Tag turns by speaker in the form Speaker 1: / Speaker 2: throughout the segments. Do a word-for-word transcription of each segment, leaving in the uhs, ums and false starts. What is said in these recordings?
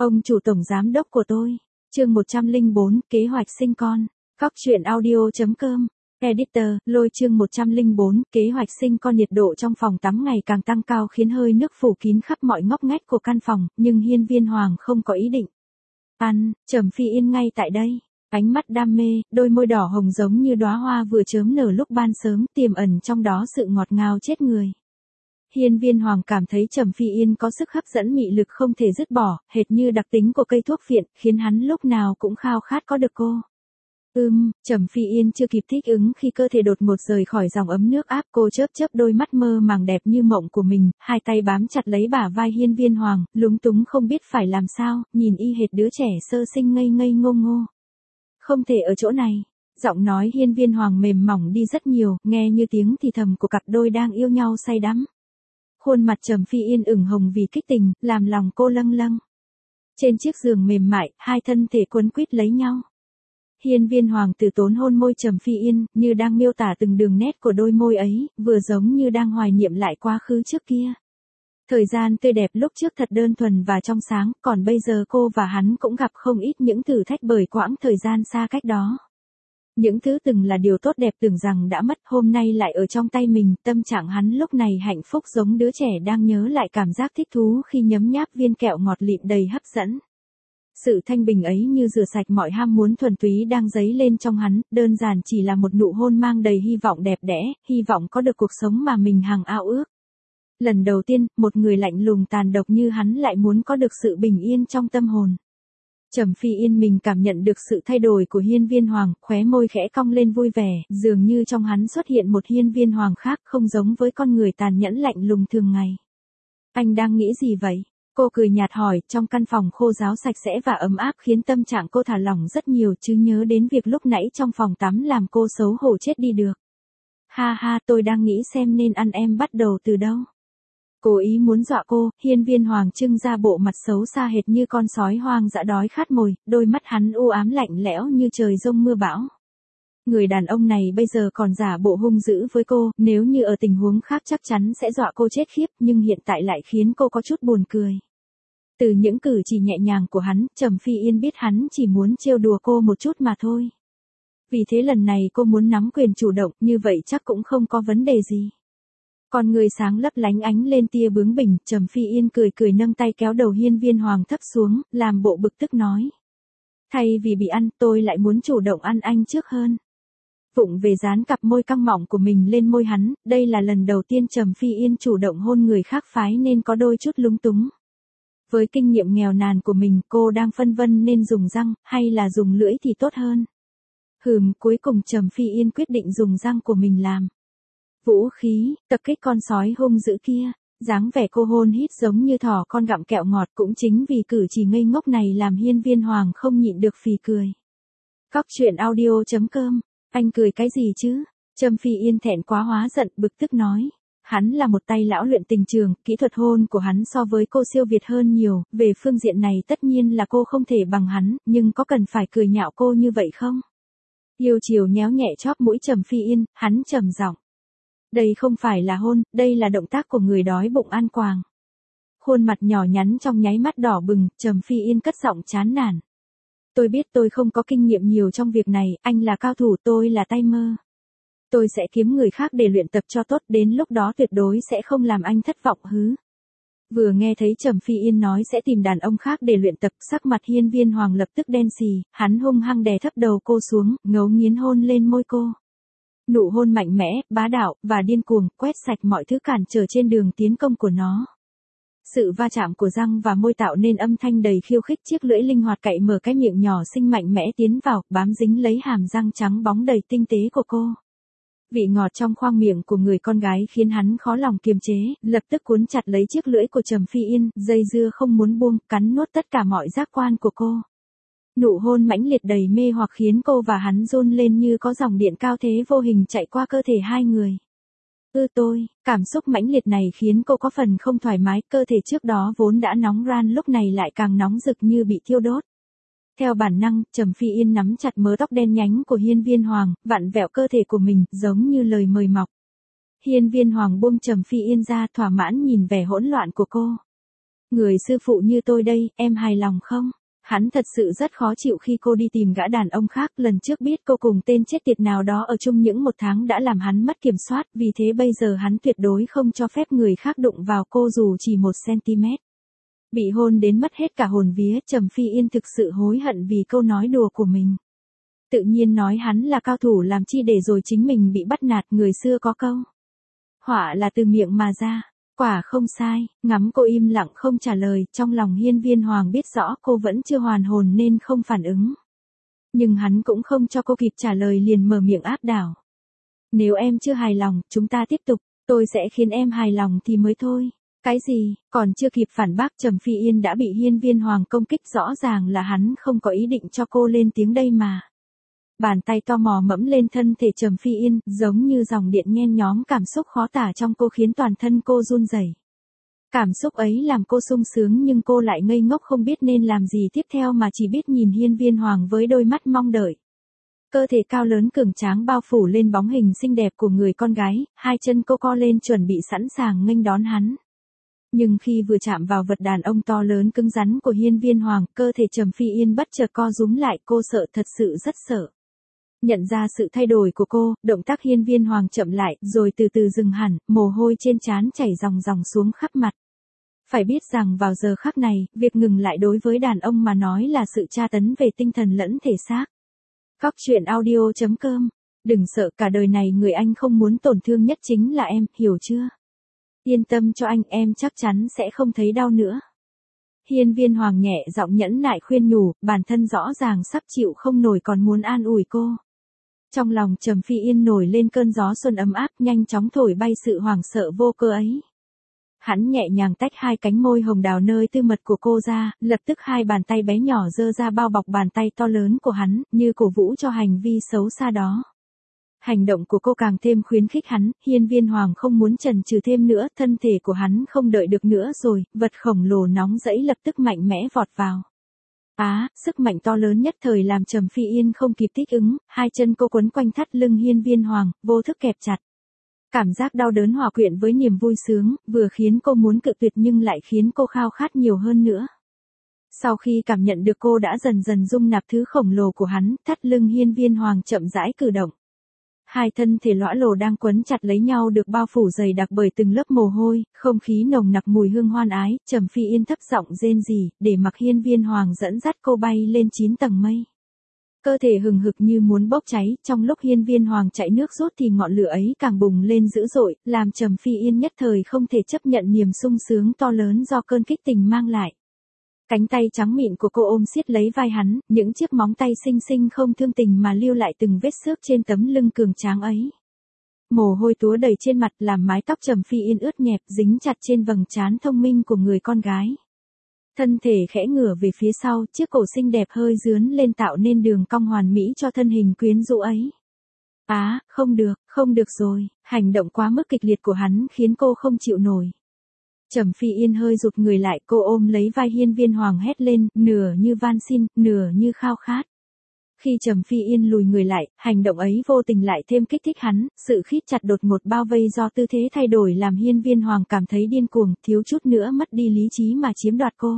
Speaker 1: Ông chủ tổng giám đốc của tôi. Chương một trăm lẻ bốn, kế hoạch sinh con. Cóc truyện audio.com. Editor, lôi chương một trăm lẻ bốn, kế hoạch sinh con. Nhiệt độ trong phòng tắm ngày càng tăng cao khiến hơi nước phủ kín khắp mọi ngóc ngách của căn phòng, nhưng Hiên Viên Hoàng không có ý định ăn. Trầm Phi Yên ngay tại đây, ánh mắt đam mê, đôi môi đỏ hồng giống như đóa hoa vừa chớm nở lúc ban sớm, tiềm ẩn trong đó sự ngọt ngào chết người. Hiên Viên Hoàng cảm thấy Trầm Phi Yên có sức hấp dẫn mị lực không thể dứt bỏ, hệt như đặc tính của cây thuốc phiện, khiến hắn lúc nào cũng khao khát có được cô. Ừm, Trầm Phi Yên chưa kịp thích ứng khi cơ thể đột ngột rời khỏi dòng ấm nước áp, cô chớp chớp đôi mắt mơ màng đẹp như mộng của mình, hai tay bám chặt lấy bả vai Hiên Viên Hoàng, lúng túng không biết phải làm sao, nhìn y hệt đứa trẻ sơ sinh ngây ngây ngô ngô. Không thể ở chỗ này. Giọng nói Hiên Viên Hoàng mềm mỏng đi rất nhiều, nghe như tiếng thì thầm của cặp đôi đang yêu nhau say đắm. Khuôn mặt Trầm Phi Yên ửng hồng vì kích tình, làm lòng cô lâng lâng. Trên chiếc giường mềm mại, hai thân thể quấn quýt lấy nhau. Hiên Viên Hoàng từ tốn hôn môi Trầm Phi Yên, như đang miêu tả từng đường nét của đôi môi ấy, vừa giống như đang hoài niệm lại quá khứ trước kia. Thời gian tươi đẹp lúc trước thật đơn thuần và trong sáng, còn bây giờ cô và hắn cũng gặp không ít những thử thách bởi quãng thời gian xa cách đó. Những thứ từng là điều tốt đẹp tưởng rằng đã mất, hôm nay lại ở trong tay mình, tâm trạng hắn lúc này hạnh phúc giống đứa trẻ đang nhớ lại cảm giác thích thú khi nhấm nháp viên kẹo ngọt lịm đầy hấp dẫn. Sự thanh bình ấy như rửa sạch mọi ham muốn thuần túy đang dấy lên trong hắn, đơn giản chỉ là một nụ hôn mang đầy hy vọng đẹp đẽ, hy vọng có được cuộc sống mà mình hằng ao ước. Lần đầu tiên, một người lạnh lùng tàn độc như hắn lại muốn có được sự bình yên trong tâm hồn. Trầm Phi Yên mình cảm nhận được sự thay đổi của Hiên Viên Hoàng, khóe môi khẽ cong lên vui vẻ, dường như trong hắn xuất hiện một Hiên Viên Hoàng khác, không giống với con người tàn nhẫn lạnh lùng thường ngày. Anh đang nghĩ gì vậy? Cô cười nhạt hỏi, trong căn phòng khô ráo sạch sẽ và ấm áp khiến tâm trạng cô thả lỏng rất nhiều, chứ nhớ đến việc lúc nãy trong phòng tắm làm cô xấu hổ chết đi được. Ha ha, tôi đang nghĩ xem nên ăn em bắt đầu từ đâu. Cố ý muốn dọa cô, Hiên Viên Hoàng trưng ra bộ mặt xấu xa hệt như con sói hoang dã đói khát mồi, đôi mắt hắn u ám lạnh lẽo như trời giông mưa bão. Người đàn ông này bây giờ còn giả bộ hung dữ với cô, nếu như ở tình huống khác chắc chắn sẽ dọa cô chết khiếp, nhưng hiện tại lại khiến cô có chút buồn cười. Từ những cử chỉ nhẹ nhàng của hắn, Trầm Phi Yên biết hắn chỉ muốn trêu đùa cô một chút mà thôi. Vì thế lần này cô muốn nắm quyền chủ động, như vậy chắc cũng không có vấn đề gì. Con người sáng lấp lánh ánh lên tia bướng bỉnh, Trầm Phi Yên cười cười nâng tay kéo đầu Hiên Viên Hoàng thấp xuống, làm bộ bực tức nói. Thay vì bị ăn, tôi lại muốn chủ động ăn anh trước hơn. Vụng về dán cặp môi căng mọng của mình lên môi hắn, đây là lần đầu tiên Trầm Phi Yên chủ động hôn người khác phái nên có đôi chút lúng túng. Với kinh nghiệm nghèo nàn của mình, cô đang phân vân nên dùng răng, hay là dùng lưỡi thì tốt hơn. Hừm, cuối cùng Trầm Phi Yên quyết định dùng răng của mình làm vũ khí, tập kích con sói hung dữ kia. Dáng vẻ cô hôn hít giống như thỏ con gặm kẹo ngọt, cũng chính vì cử chỉ ngây ngốc này làm Hiên Viên Hoàng không nhịn được phì cười. Cóc truyện audio.com. Anh cười cái gì chứ? Trầm Phi Yên thẹn quá hóa giận, bực tức nói. Hắn là một tay lão luyện tình trường, kỹ thuật hôn của hắn so với cô siêu việt hơn nhiều, về phương diện này tất nhiên là cô không thể bằng hắn, nhưng có cần phải cười nhạo cô như vậy không? Yêu chiều nhéo nhẹ chóp mũi Trầm Phi Yên, hắn trầm giọng. Đây không phải là hôn, đây là động tác của người đói bụng ăn quàng. Khuôn mặt nhỏ nhắn trong nháy mắt đỏ bừng, Trầm Phi Yên cất giọng chán nản. Tôi biết tôi không có kinh nghiệm nhiều trong việc này, anh là cao thủ, tôi là tay mơ. Tôi sẽ kiếm người khác để luyện tập cho tốt, đến lúc đó tuyệt đối sẽ không làm anh thất vọng hứ. Vừa nghe thấy Trầm Phi Yên nói sẽ tìm đàn ông khác để luyện tập, sắc mặt Hiên Viên Hoàng lập tức đen xì, hắn hung hăng đè thấp đầu cô xuống, ngấu nghiến hôn lên môi cô. Nụ hôn mạnh mẽ, bá đạo, và điên cuồng, quét sạch mọi thứ cản trở trên đường tiến công của nó. Sự va chạm của răng và môi tạo nên âm thanh đầy khiêu khích, chiếc lưỡi linh hoạt cạy mở cái miệng nhỏ xinh mạnh mẽ tiến vào, bám dính lấy hàm răng trắng bóng đầy tinh tế của cô. Vị ngọt trong khoang miệng của người con gái khiến hắn khó lòng kiềm chế, lập tức cuốn chặt lấy chiếc lưỡi của Trầm Phi Yên, dây dưa không muốn buông, cắn nuốt tất cả mọi giác quan của cô. Nụ hôn mãnh liệt đầy mê hoặc khiến cô và hắn run lên như có dòng điện cao thế vô hình chạy qua cơ thể hai người. Ư tôi, cảm xúc mãnh liệt này khiến cô có phần không thoải mái, cơ thể trước đó vốn đã nóng ran lúc này lại càng nóng rực như bị thiêu đốt. Theo bản năng, Trầm Phi Yên nắm chặt mớ tóc đen nhánh của Hiên Viên Hoàng, vặn vẹo cơ thể của mình, giống như lời mời mọc. Hiên Viên Hoàng buông Trầm Phi Yên ra, thỏa mãn nhìn vẻ hỗn loạn của cô. Người sư phụ như tôi đây, em hài lòng không? Hắn thật sự rất khó chịu khi cô đi tìm gã đàn ông khác, lần trước biết cô cùng tên chết tiệt nào đó ở chung những một tháng đã làm hắn mất kiểm soát, vì thế bây giờ hắn tuyệt đối không cho phép người khác đụng vào cô dù chỉ một centimet. Bị hôn đến mất hết cả hồn vía, Trầm Phi Yên thực sự hối hận vì câu nói đùa của mình. Tự nhiên nói hắn là cao thủ làm chi để rồi chính mình bị bắt nạt, người xưa có câu. Họa là từ miệng mà ra. Quả không sai, ngắm cô im lặng không trả lời, trong lòng Hiên Viên Hoàng biết rõ cô vẫn chưa hoàn hồn nên không phản ứng. Nhưng hắn cũng không cho cô kịp trả lời liền mở miệng áp đảo. Nếu em chưa hài lòng, chúng ta tiếp tục, tôi sẽ khiến em hài lòng thì mới thôi. Cái gì, còn chưa kịp phản bác Trầm Phi Yên đã bị Hiên Viên Hoàng công kích, rõ ràng là hắn không có ý định cho cô lên tiếng đây mà. Bàn tay to mò mẫm lên thân thể Trầm Phi Yên, giống như dòng điện nhen nhóm, cảm xúc khó tả trong cô khiến toàn thân cô run rẩy. Cảm xúc ấy làm cô sung sướng nhưng cô lại ngây ngốc không biết nên làm gì tiếp theo mà chỉ biết nhìn Hiên Viên Hoàng với đôi mắt mong đợi. Cơ thể cao lớn cường tráng bao phủ lên bóng hình xinh đẹp của người con gái, hai chân cô co lên chuẩn bị sẵn sàng nghênh đón hắn. Nhưng khi vừa chạm vào vật đàn ông to lớn cứng rắn của Hiên Viên Hoàng, cơ thể Trầm Phi Yên bất chợt co rúm lại, cô sợ, thật sự rất sợ. Nhận ra sự thay đổi của cô, động tác Hiên Viên Hoàng chậm lại, rồi từ từ dừng hẳn, mồ hôi trên trán chảy ròng ròng xuống khắp mặt. Phải biết rằng vào giờ khắc này, việc ngừng lại đối với đàn ông mà nói là sự tra tấn về tinh thần lẫn thể xác. Cóc truyện audio chấm com. Đừng sợ, cả đời này người anh không muốn tổn thương nhất chính là em, hiểu chưa? Yên tâm cho anh, em chắc chắn sẽ không thấy đau nữa. Hiên Viên Hoàng nhẹ giọng nhẫn nại khuyên nhủ, bản thân rõ ràng sắp chịu không nổi còn muốn an ủi cô. Trong lòng Trầm Phi Yên nổi lên cơn gió xuân ấm áp, nhanh chóng thổi bay sự hoảng sợ vô cơ ấy. Hắn nhẹ nhàng tách hai cánh môi hồng đào nơi tư mật của cô ra, lập tức hai bàn tay bé nhỏ giơ ra bao bọc bàn tay to lớn của hắn, như cổ vũ cho hành vi xấu xa đó. Hành động của cô càng thêm khuyến khích hắn, Hiên Viên Hoàng không muốn chần chừ thêm nữa, thân thể của hắn không đợi được nữa rồi, vật khổng lồ nóng rẫy lập tức mạnh mẽ vọt vào. Á, sức mạnh to lớn nhất thời làm Trầm Phi Yên không kịp thích ứng, hai chân cô quấn quanh thắt lưng Hiên Viên Hoàng, vô thức kẹp chặt. Cảm giác đau đớn hòa quyện với niềm vui sướng, vừa khiến cô muốn cự tuyệt nhưng lại khiến cô khao khát nhiều hơn nữa. Sau khi cảm nhận được cô đã dần dần dung nạp thứ khổng lồ của hắn, thắt lưng Hiên Viên Hoàng chậm rãi cử động. Hai thân thể lõa lồ đang quấn chặt lấy nhau được bao phủ dày đặc bởi từng lớp mồ hôi, không khí nồng nặc mùi hương hoan ái, Trầm Phi Yên thấp giọng rên rỉ, để mặc Hiên Viên Hoàng dẫn dắt cô bay lên chín tầng mây. Cơ thể hừng hực như muốn bốc cháy, trong lúc Hiên Viên Hoàng chạy nước rút thì ngọn lửa ấy càng bùng lên dữ dội, làm Trầm Phi Yên nhất thời không thể chấp nhận niềm sung sướng to lớn do cơn kích tình mang lại. Cánh tay trắng mịn của cô ôm siết lấy vai hắn, những chiếc móng tay xinh xinh không thương tình mà lưu lại từng vết xước trên tấm lưng cường tráng ấy. Mồ hôi túa đầy trên mặt làm mái tóc Trầm Phi Yên ướt nhẹp dính chặt trên vầng trán thông minh của người con gái. Thân thể khẽ ngửa về phía sau, chiếc cổ xinh đẹp hơi dướn lên tạo nên đường cong hoàn mỹ cho thân hình quyến rũ ấy. Á, không được, không được rồi, hành động quá mức kịch liệt của hắn khiến cô không chịu nổi. Trầm Phi Yên hơi rụt người lại, cô ôm lấy vai Hiên Viên Hoàng hét lên, nửa như van xin, nửa như khao khát. Khi Trầm Phi Yên lùi người lại, hành động ấy vô tình lại thêm kích thích hắn, sự khít chặt đột ngột bao vây do tư thế thay đổi làm Hiên Viên Hoàng cảm thấy điên cuồng, thiếu chút nữa mất đi lý trí mà chiếm đoạt cô.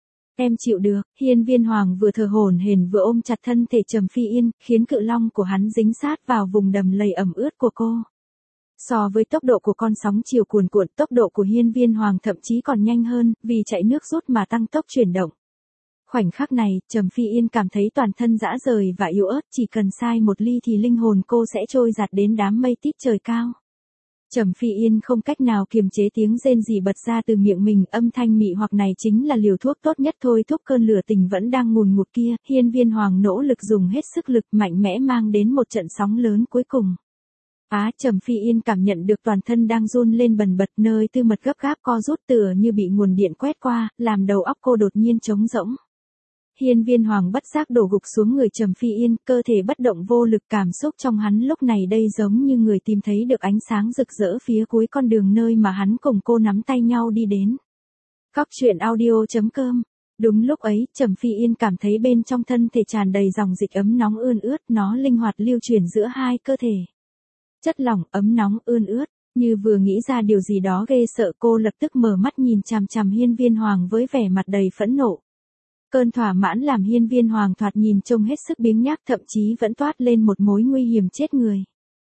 Speaker 1: Em chịu được, Hiên Viên Hoàng vừa thở hổn hển vừa ôm chặt thân thể Trầm Phi Yên, khiến cự long của hắn dính sát vào vùng đầm lầy ẩm ướt của cô. So với tốc độ của con sóng chiều cuồn cuộn, tốc độ của Hiên Viên Hoàng thậm chí còn nhanh hơn, vì chạy nước rút mà tăng tốc chuyển động. Khoảnh khắc này, Trầm Phi Yên cảm thấy toàn thân rã rời và yếu ớt, chỉ cần sai một ly thì linh hồn cô sẽ trôi giạt đến đám mây tít trời cao. Trầm Phi Yên không cách nào kiềm chế tiếng rên rỉ bật ra từ miệng mình, âm thanh mị hoặc này chính là liều thuốc tốt nhất thôi thúc cơn lửa tình vẫn đang ngùn ngụt kia. Hiên Viên Hoàng nỗ lực dùng hết sức lực mạnh mẽ mang đến một trận sóng lớn cuối cùng. Á, Trầm Phi Yên cảm nhận được toàn thân đang run lên bần bật, nơi tư mật gấp gáp co rút tựa như bị nguồn điện quét qua, làm đầu óc cô đột nhiên trống rỗng. Hiên Viên Hoàng bất giác đổ gục xuống người Trầm Phi Yên, cơ thể bất động vô lực, cảm xúc trong hắn lúc này đây giống như người tìm thấy được ánh sáng rực rỡ phía cuối con đường nơi mà hắn cùng cô nắm tay nhau đi đến. Cóc truyện audio chấm com. Đúng lúc ấy, Trầm Phi Yên cảm thấy bên trong thân thể tràn đầy dòng dịch ấm nóng ươn ướt, nó linh hoạt lưu chuyển giữa hai cơ thể. Chất lỏng ấm nóng ươn ướt, Như vừa nghĩ ra điều gì đó ghê sợ, cô lập tức mở mắt nhìn chằm chằm Hiên Viên Hoàng với vẻ mặt đầy phẫn nộ. Cơn thỏa mãn làm Hiên Viên Hoàng thoạt nhìn trông hết sức biếng nhác, thậm chí vẫn toát lên một mối nguy hiểm chết người.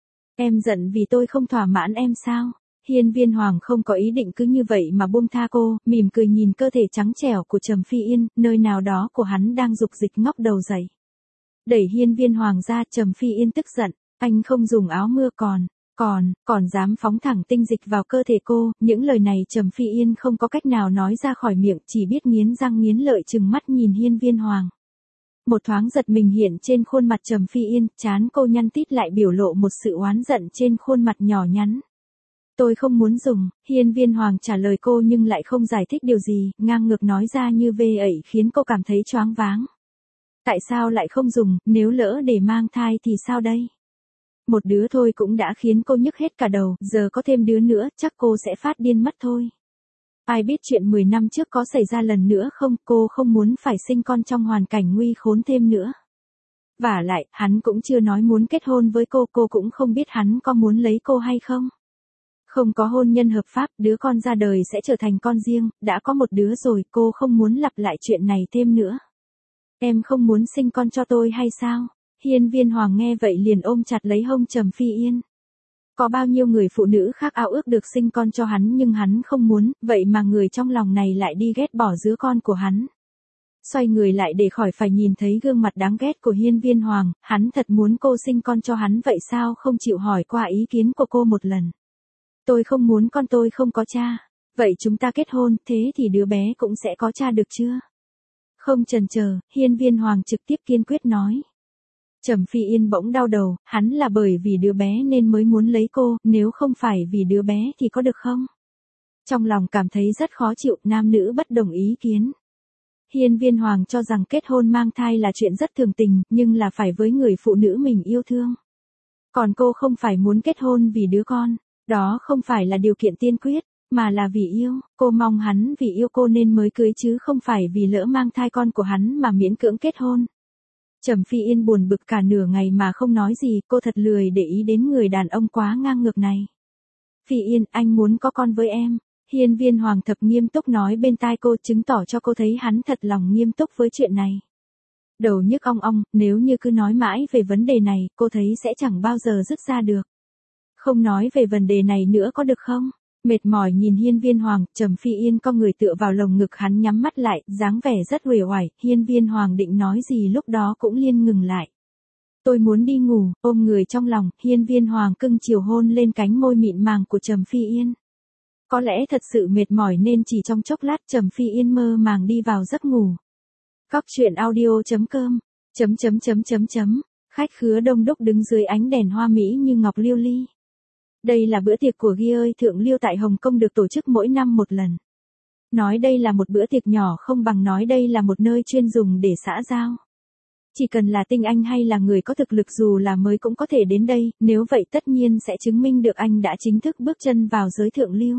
Speaker 1: Em giận vì tôi không thỏa mãn em sao? Hiên Viên Hoàng không có ý định cứ như vậy mà buông tha cô, mỉm cười nhìn cơ thể trắng trẻo của Trầm Phi Yên, nơi nào đó của hắn đang dục dịch ngóc đầu dậy. Đẩy Hiên Viên Hoàng ra, Trầm Phi Yên tức giận, anh không dùng áo mưa còn, còn, còn dám phóng thẳng tinh dịch vào cơ thể cô. Những lời này Trầm Phi Yên không có cách nào nói ra khỏi miệng, chỉ biết nghiến răng nghiến lợi trừng mắt nhìn Hiên Viên Hoàng. Một thoáng giật mình hiện trên khuôn mặt Trầm Phi Yên, trán cô nhăn tít lại biểu lộ một sự oán giận trên khuôn mặt nhỏ nhắn. Tôi không muốn dùng, Hiên Viên Hoàng trả lời cô nhưng lại không giải thích điều gì, ngang ngược nói ra như vê ẩy khiến cô cảm thấy choáng váng. Tại sao lại không dùng, nếu lỡ để mang thai thì sao đây? Một đứa thôi cũng đã khiến cô nhức hết cả đầu, giờ có thêm đứa nữa, chắc cô sẽ phát điên mất thôi. Ai biết chuyện mười năm trước có xảy ra lần nữa không, cô không muốn phải sinh con trong hoàn cảnh nguy khốn thêm nữa. Vả lại, hắn cũng chưa nói muốn kết hôn với cô, cô cũng không biết hắn có muốn lấy cô hay không. Không có hôn nhân hợp pháp, đứa con ra đời sẽ trở thành con riêng, đã có một đứa rồi, cô không muốn lặp lại chuyện này thêm nữa. Em không muốn sinh con cho tôi hay sao? Hiên Viên Hoàng nghe vậy liền ôm chặt lấy hông Trầm Phi Yên. Có bao nhiêu người phụ nữ khác ao ước được sinh con cho hắn nhưng hắn không muốn, vậy mà người trong lòng này lại đi ghét bỏ đứa con của hắn. Xoay người lại để khỏi phải nhìn thấy gương mặt đáng ghét của Hiên Viên Hoàng, hắn thật muốn cô sinh con cho hắn vậy sao không chịu hỏi qua ý kiến của cô một lần. Tôi không muốn con, tôi không có cha. Vậy chúng ta kết hôn, thế thì đứa bé cũng sẽ có cha được chưa? Không chần chờ, Hiên Viên Hoàng trực tiếp kiên quyết nói. Trầm Phi Yên bỗng đau đầu, hắn là bởi vì đứa bé nên mới muốn lấy cô, nếu không phải vì đứa bé thì có được không? Trong lòng cảm thấy rất khó chịu, nam nữ bất đồng ý kiến. Hiên Viên Hoàng cho rằng kết hôn mang thai là chuyện rất thường tình, nhưng là phải với người phụ nữ mình yêu thương. Còn cô không phải muốn kết hôn vì đứa con, đó không phải là điều kiện tiên quyết, mà là vì yêu, cô mong hắn vì yêu cô nên mới cưới chứ không phải vì lỡ mang thai con của hắn mà miễn cưỡng kết hôn. Trầm Phi Yên buồn bực cả nửa ngày mà không nói gì, cô thật lười để ý đến người đàn ông quá ngang ngược này. Phi Yên, anh muốn có con với em. Hiên Viên Hoàng thập nghiêm túc nói bên tai cô, chứng tỏ cho cô thấy hắn thật lòng nghiêm túc với chuyện này. Đầu nhức ong ong, nếu như cứ nói mãi về vấn đề này, cô thấy sẽ chẳng bao giờ dứt ra được. Không nói về vấn đề này nữa có được không? Mệt mỏi nhìn Hiên Viên Hoàng, Trầm Phi Yên co người tựa vào lồng ngực hắn nhắm mắt lại, dáng vẻ rất uể oải. Hiên Viên Hoàng định nói gì lúc đó cũng liên ngừng lại. Tôi muốn đi ngủ, ôm người trong lòng, Hiên Viên Hoàng cưng chiều hôn lên cánh môi mịn màng của Trầm Phi Yên. Có lẽ thật sự mệt mỏi nên chỉ trong chốc lát Trầm Phi Yên mơ màng đi vào giấc ngủ. Góc truyện audio chấm com chấm chấm chấm chấm chấm Khách khứa đông đúc đứng dưới ánh đèn hoa mỹ như ngọc liêu ly. Đây là bữa tiệc của Ghi ơi Thượng Liêu tại Hồng Kông được tổ chức mỗi năm một lần. Nói đây là một bữa tiệc nhỏ không bằng nói đây là một nơi chuyên dùng để xã giao. Chỉ cần là tinh anh hay là người có thực lực dù là mới cũng có thể đến đây, nếu vậy tất nhiên sẽ chứng minh được anh đã chính thức bước chân vào giới thượng lưu.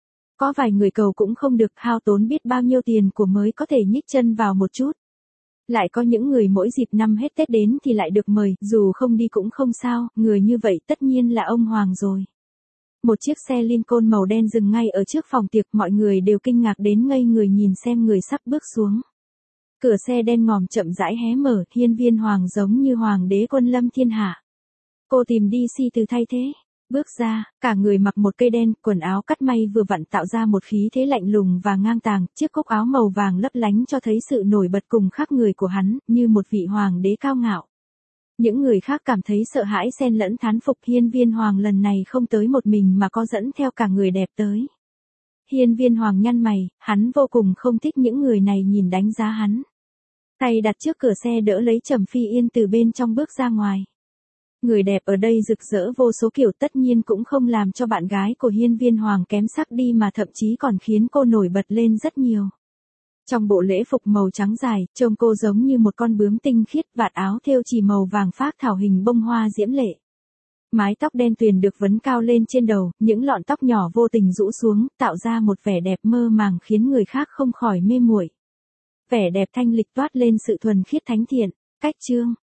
Speaker 1: Có vài người cầu cũng không được, hao tốn biết bao nhiêu tiền của mới có thể nhích chân vào một chút. Lại có những người mỗi dịp năm hết Tết đến thì lại được mời, dù không đi cũng không sao, người như vậy tất nhiên là ông Hoàng rồi. Một chiếc xe Lincoln màu đen dừng ngay ở trước phòng tiệc, mọi người đều kinh ngạc đến ngây người nhìn xem người sắp bước xuống. Cửa xe đen ngòm chậm rãi hé mở, Hiên Viên Hoàng giống như hoàng đế quân lâm thiên hạ. Cô tìm đi si từ thay thế. Bước ra, cả người mặc một cây đen, quần áo cắt may vừa vặn tạo ra một khí thế lạnh lùng và ngang tàng, chiếc cúc áo màu vàng lấp lánh cho thấy sự nổi bật cùng khác người của hắn, như một vị hoàng đế cao ngạo. Những người khác cảm thấy sợ hãi xen lẫn thán phục, Hiên Viên Hoàng lần này không tới một mình mà có dẫn theo cả người đẹp tới. Hiên Viên Hoàng nhăn mày, hắn vô cùng không thích những người này nhìn đánh giá hắn. Tay đặt trước cửa xe đỡ lấy Trầm Phi Yên từ bên trong bước ra ngoài. Người đẹp ở đây rực rỡ vô số kiểu, tất nhiên cũng không làm cho bạn gái của Hiên Viên Hoàng kém sắc đi mà thậm chí còn khiến cô nổi bật lên rất nhiều. Trong bộ lễ phục màu trắng dài, trông cô giống như một con bướm tinh khiết, vạt áo thêu chỉ màu vàng phác thảo hình bông hoa diễm lệ. Mái tóc đen tuyền được vấn cao lên trên đầu, những lọn tóc nhỏ vô tình rũ xuống, tạo ra một vẻ đẹp mơ màng khiến người khác không khỏi mê muội. Vẻ đẹp thanh lịch toát lên sự thuần khiết thánh thiện. Cách chương